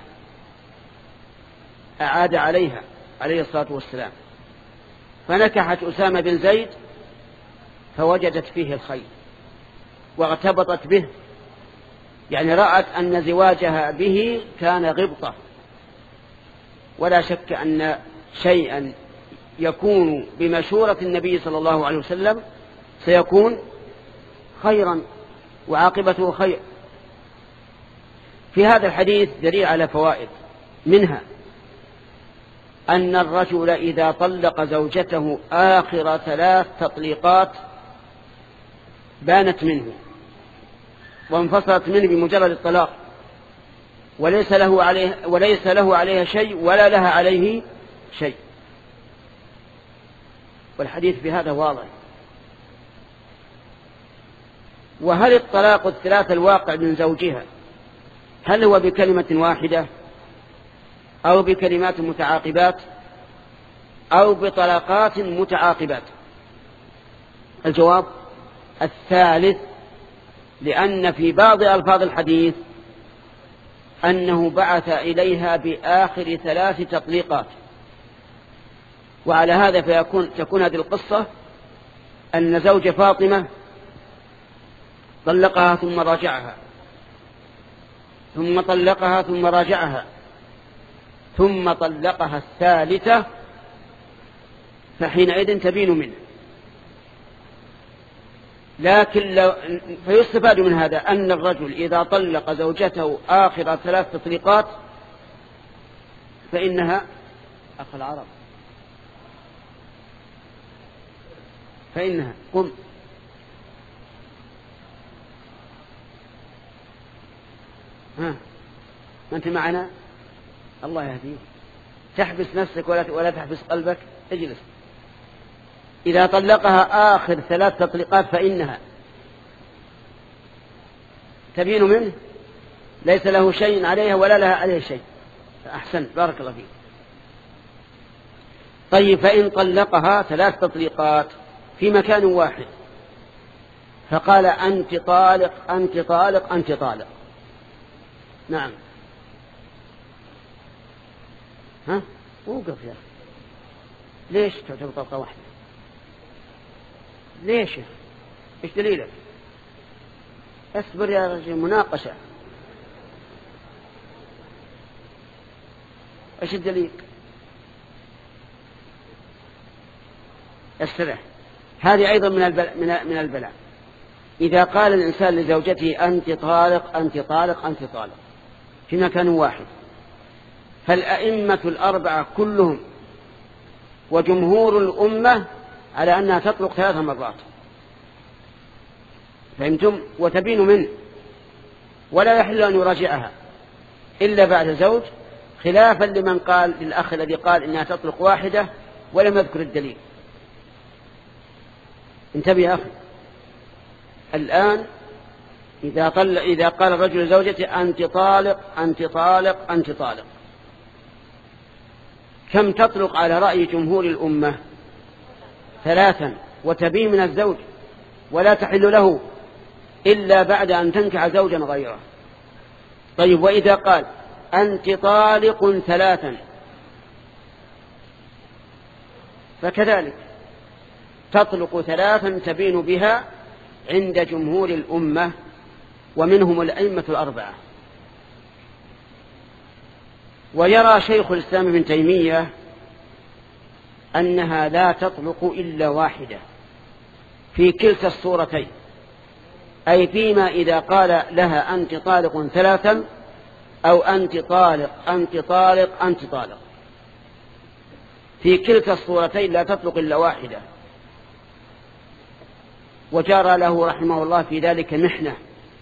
أعاد عليها عليه الصلاة والسلام، فنكحت أسامة بن زيد فوجدت فيه الخير واغتبطت به، يعني رأت أن زواجها به كان غبطة. ولا شك أن شيئا يكون بمشورة النبي صلى الله عليه وسلم سيكون خيرا وعاقبته خير. في هذا الحديث دليل على فوائد، منها أن الرجل إذا طلق زوجته آخر ثلاث تطليقات بانت منه، وانفصلت منه بمجرد الطلاق، وليس له عليه وليس له عليها شيء ولا لها عليه شيء. والحديث بهذا واضح. وهل الطلاق الثلاث الواقع من زوجها هل هو بكلمة واحدة أو بكلمات متعاقبات أو بطلاقات متعاقبات؟ الجواب الثالث، لأن في بعض ألفاظ الحديث أنه بعث إليها بآخر ثلاث تطليقات. وعلى هذا فيكون تكون هذه القصة أن زوج فاطمة طلقها ثم راجعها، ثم طلقها ثم راجعها، ثم طلقها الثالثة، فحينئذ تبين منه. لكن لو فيستفاد من هذا أن الرجل إذا طلق زوجته آخر ثلاث تطليقات فإنها أخ العرب فإنها قم ها ما أنت معنا؟ الله يهديك. تحبس نفسك ولا ولا تحبس قلبك، اجلس. إذا طلقها آخر ثلاث تطليقات فإنها تبين منه ليس له شيء عليها ولا لها عليه شيء. أحسن، بارك الله فيك. طيب، فإن طلقها ثلاث تطليقات في مكان واحد فقال أنت طالق أنت طالق أنت طالق، نعم، ها وقف يا أخي، ليش تعتبر طلقة واحدة؟ ليش؟ ايش دليلك؟ اصبر يا رجل، مناقشة. ايش الدليل؟ استرح. هذه أيضا من البلاء, من البلاء. إذا قال الإنسان لزوجته أنت طالق أنت طالق أنت طالق في مكان واحد، فالأئمة الأربعة كلهم وجمهور الأمة على أنها تطلق ثلاث مرات، فهمتم؟ وتبين منه، ولا يحل أن يراجعها إلا بعد زوج، خلافا لمن قال للأخ الذي قال إنها تطلق واحدة ولم يذكر الدليل. انتبه يا أخي. الآن إذا, طل... إذا قال الرجل لزوجته أنت طالق أنت طالق أنت طالق، كم تطلق على رأي جمهور الأمة؟ ثلاثا، وتبين من الزوج، ولا تحل له إلا بعد أن تنكح زوجا غيره. طيب، وإذا قال أنت طالق ثلاثا فكذلك تطلق ثلاثا تبين بها عند جمهور الأمة ومنهم الأئمة الأربعة. ويرى شيخ الإسلام ابن تيمية أنها لا تطلق إلا واحدة في كلتا الصورتين، أي فيما إذا قال لها أنت طالق ثلاثا أو أنت طالق أنت طالق أنت طالق، في كلتا الصورتين لا تطلق إلا واحدة. وجرى له رحمه الله في ذلك محنة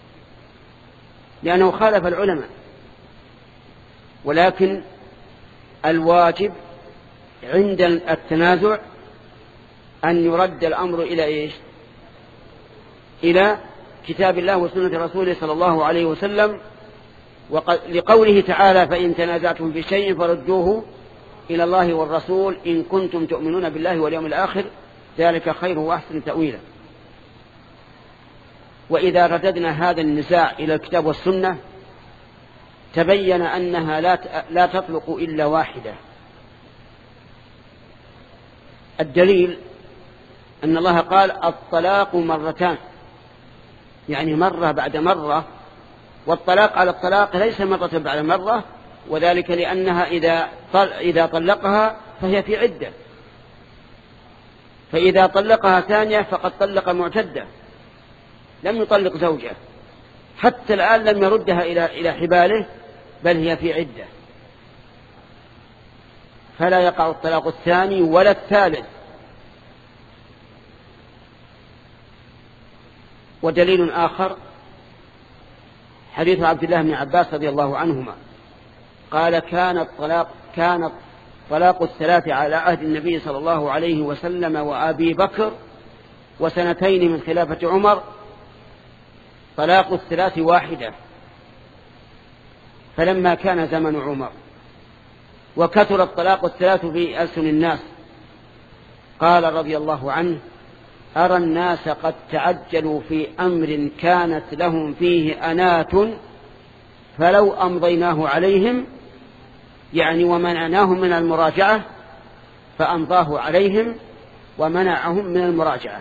لأنه خالف العلماء، ولكن الواجب عند التنازع أن يرد الأمر إلى إيش؟ إلى كتاب الله وسنة رسوله صلى الله عليه وسلم، لقوله تعالى فإن تنازعتم في شيء فردوه إلى الله والرسول إن كنتم تؤمنون بالله واليوم الآخر ذلك خير وأحسن تأويلا. وإذا رددنا هذا النزاع إلى الكتاب والسنة تبين أنها لا تطلق إلا واحدة. الدليل أن الله قال الطلاق مرتان، يعني مرة بعد مرة، والطلاق على الطلاق ليس مرة بعد مرة، وذلك لأنها إذا إذا طلقها فهي في عدة، فإذا طلقها ثانية فقد طلق معتدة، لم يطلق زوجة، حتى الآن لم يردها إلى إلى حباله، بل هي في عدة، فلا يقع الطلاق الثاني ولا الثالث. ودليل آخر حديث عبد الله بن عباس رضي الله عنهما قال كان الطلاق كان طلاق الثلاث على عهد النبي صلى الله عليه وسلم وأبي بكر وسنتين من خلافة عمر طلاق الثلاث واحدة. فلما كان زمن عمر وكثر الطلاق الثلاث في ألسن الناس قال رضي الله عنه أرى الناس قد تعجلوا في أمر كانت لهم فيه أنات فلو أمضيناه عليهم، يعني ومنعناهم من المراجعة، فأمضاه عليهم ومنعهم من المراجعة.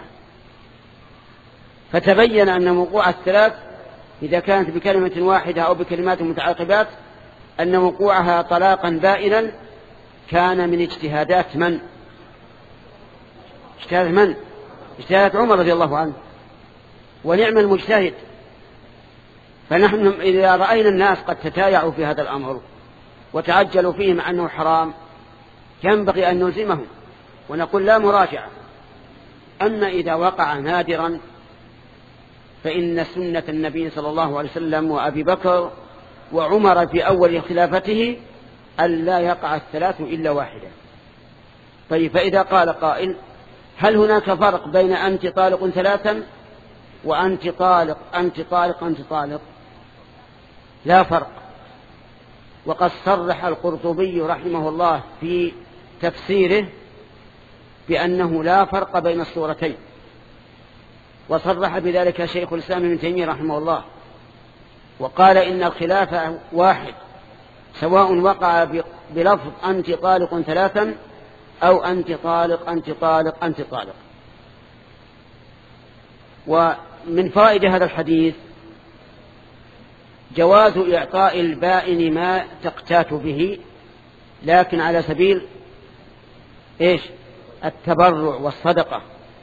فتبين أن وقوع الثلاث إذا كانت بكلمة واحدة أو بكلمات متعاقبات أن وقوعها طلاقا بائنا كان من اجتهادات من؟ اجتهاد من؟ اجتهاد عمر رضي الله عنه، ونعم المجتهد. فنحن إذا رأينا الناس قد تتايعوا في هذا الأمر وتعجلوا فيه مع أنه حرام ينبغي أن نلزمهم ونقول لا مراجعة. أما إذا وقع نادرا فإن سنة النبي صلى الله عليه وسلم وأبي بكر وعمر في أول خلافته ألا يقع الثلاث إلا واحدة. طيب، فإذا قال قائل هل هناك فرق بين أنت طالق ثلاثا وأنت طالق أنت طالق أنت طالق؟ لا فرق. وقد صرح القرطبي رحمه الله في تفسيره بأنه لا فرق بين الصورتين، وصرح بذلك شيخ الإسلام ابن تيمية رحمه الله، وقال إن الخلاف واحد سواء وقع بلفظ أنت طالق ثلاثا أو أنت طالق أنت طالق أنت طالق. ومن فوائد هذا الحديث جواز إعطاء البائن ما تقتات به، لكن على سبيل إيش؟ التبرع والصدقة.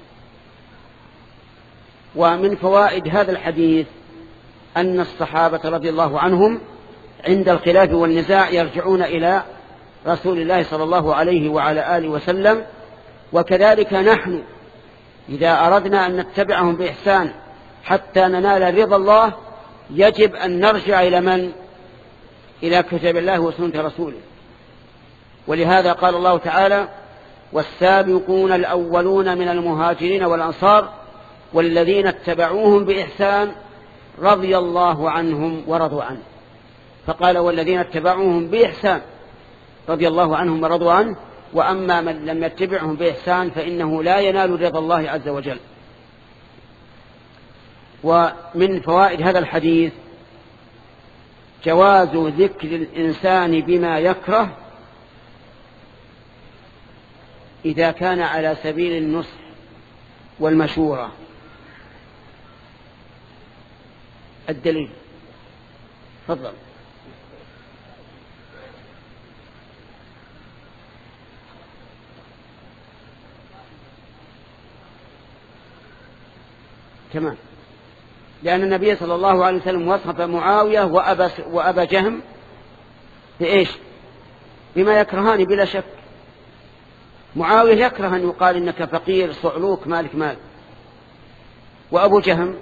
ومن فوائد هذا الحديث أن الصحابة رضي الله عنهم عند الخلاف والنزاع يرجعون إلى رسول الله صلى الله عليه وعلى آله وسلم، وكذلك نحن إذا أردنا أن نتبعهم بإحسان حتى ننال رضا الله يجب أن نرجع إلى من؟ إلى كتاب الله وسنة رسوله. ولهذا قال الله تعالى والسابقون الأولون من المهاجرين والأنصار والذين اتبعوهم بإحسان رضي الله عنهم ورضوا عنه. فقال والذين اتبعوهم بإحسان رضي الله عنهم ورضوا عنه، وأما من لم يتبعهم بإحسان فإنه لا ينال رضا الله عز وجل. ومن فوائد هذا الحديث جواز ذكر الإنسان بما يكره إذا كان على سبيل النصح والمشورة. الدليل تفضل. تمام، لأن النبي صلى الله عليه وسلم وصف معاوية وأبا, وأبا جهم بإيش؟ بما يكرهان بلا شك. معاوية يكره أن يقال إنك فقير صعلوك مالك مال، وأبو جهم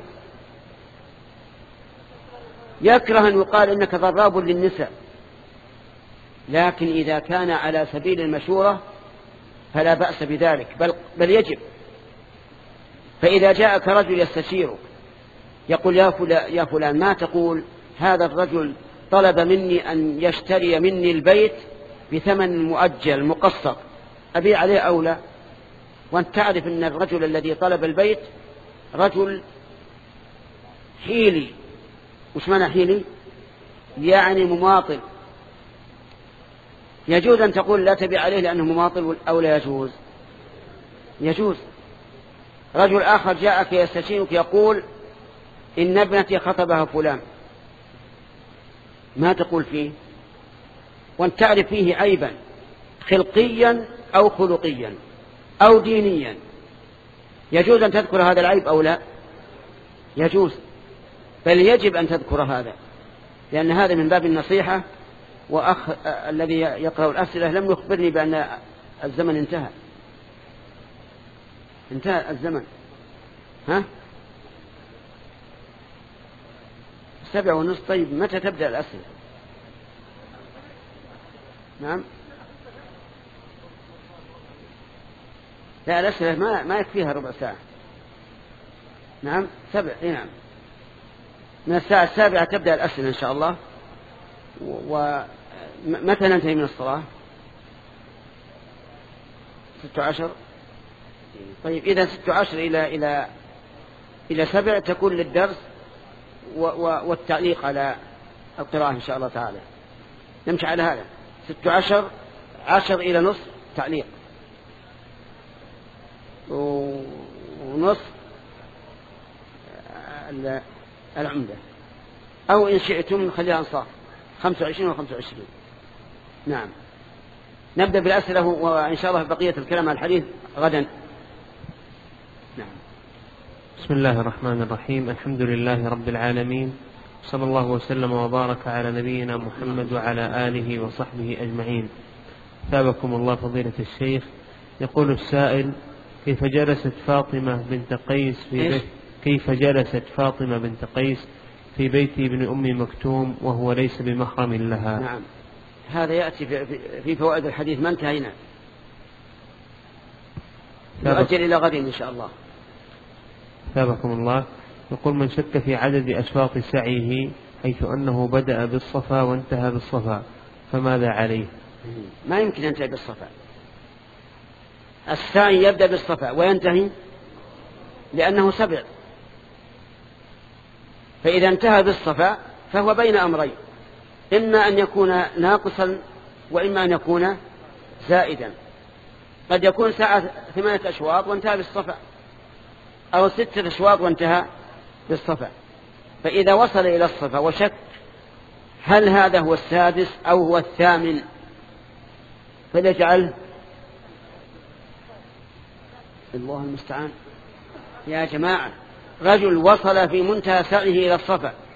يكره أن يقال إنك ضراب للنساء. لكن إذا كان على سبيل المشورة فلا بأس بذلك، بل, بل يجب. فإذا جاءك رجل يستشيرك يقول يا فلان, يا فلان ما تقول هذا الرجل طلب مني أن يشتري مني البيت بثمن مؤجل مقسط، أبيع عليه أو لا؟ وأنت تعرف أن الرجل الذي طلب البيت رجل حيلي. وش معنى حيلي؟ يعني مماطل. يجوز أن تقول لا تبيع عليه لأنه مماطل أو لا يجوز؟ يجوز. رجل آخر جاءك يستشيرك يقول إن ابنتي خطبها فلان، ما تقول فيه وأنت تعرف فيه عيبا خلقيا أو خلقيا أو دينيا، يجوز أن تذكر هذا العيب أو لا؟ يجوز، بل يجب أن تذكر هذا، لأن هذا من باب النصيحة. وأخ الذي يقرأ الأسئلة لم يخبرني بأن الزمن انتهى. انتهى الزمن. ها سبع ونصف. طيب متى تبدأ الأسئلة؟ نعم. لا الأسئلة ما, ما يكفيها ربع ساعة. نعم سبع. إيه نعم. من الساعة السابعة تبدأ الأسئلة إن شاء الله. ومتى ننتهي من الصلاة؟ ست عشر. طيب إذا ست عشر إلى إلى إلى سبع تكون للدرس والتعليق على القراءة إن شاء الله تعالى. نمشي على هذا. ست عشر عشر إلى نصف تعليق، ونصف العمدة، أو إن شئتم خليها أنصاف خمسة وعشرين وخمسة وعشرين. نعم. نبدأ بالأسئلة وإن شاء الله بقية الكلام على الحديث غدا. نعم. بسم الله الرحمن الرحيم. الحمد لله رب العالمين، صلى الله وسلم وبارك على نبينا محمد وعلى آله وصحبه أجمعين. ثابكم الله فضيلة الشيخ. يقول السائل: كيف جلست فاطمة بنت قيس في بيت كيف جلست فاطمة بنت قيس في بيت ابن أم مكتوم وهو ليس بمحرم لها؟ نعم. هذا يأتي في فوائد الحديث ما انتهينا، نؤجل إلى غد إن شاء الله. ثابكم الله. يقول: من شك في عدد أشواط سعيه حيث أنه بدأ بالصفا وانتهى بالصفا فماذا عليه؟ ما يمكن ينتهي بالصفا. السعي يبدأ بالصفا وينتهي لأنه سبع، فإذا انتهى بالصفا فهو بين أمرين: إما أن يكون ناقصا وإما أن يكون زائدا. قد يكون ساعة ثمانية أشواط وانتهى بالصفا، أو ستة أشواط وانتهى بالصفا. فإذا وصل إلى الصفا وشك هل هذا هو السادس أو هو الثامن فليجعل الله المستعان. يا جماعة، رجل وصل في منتهى سعيه إلى الصفا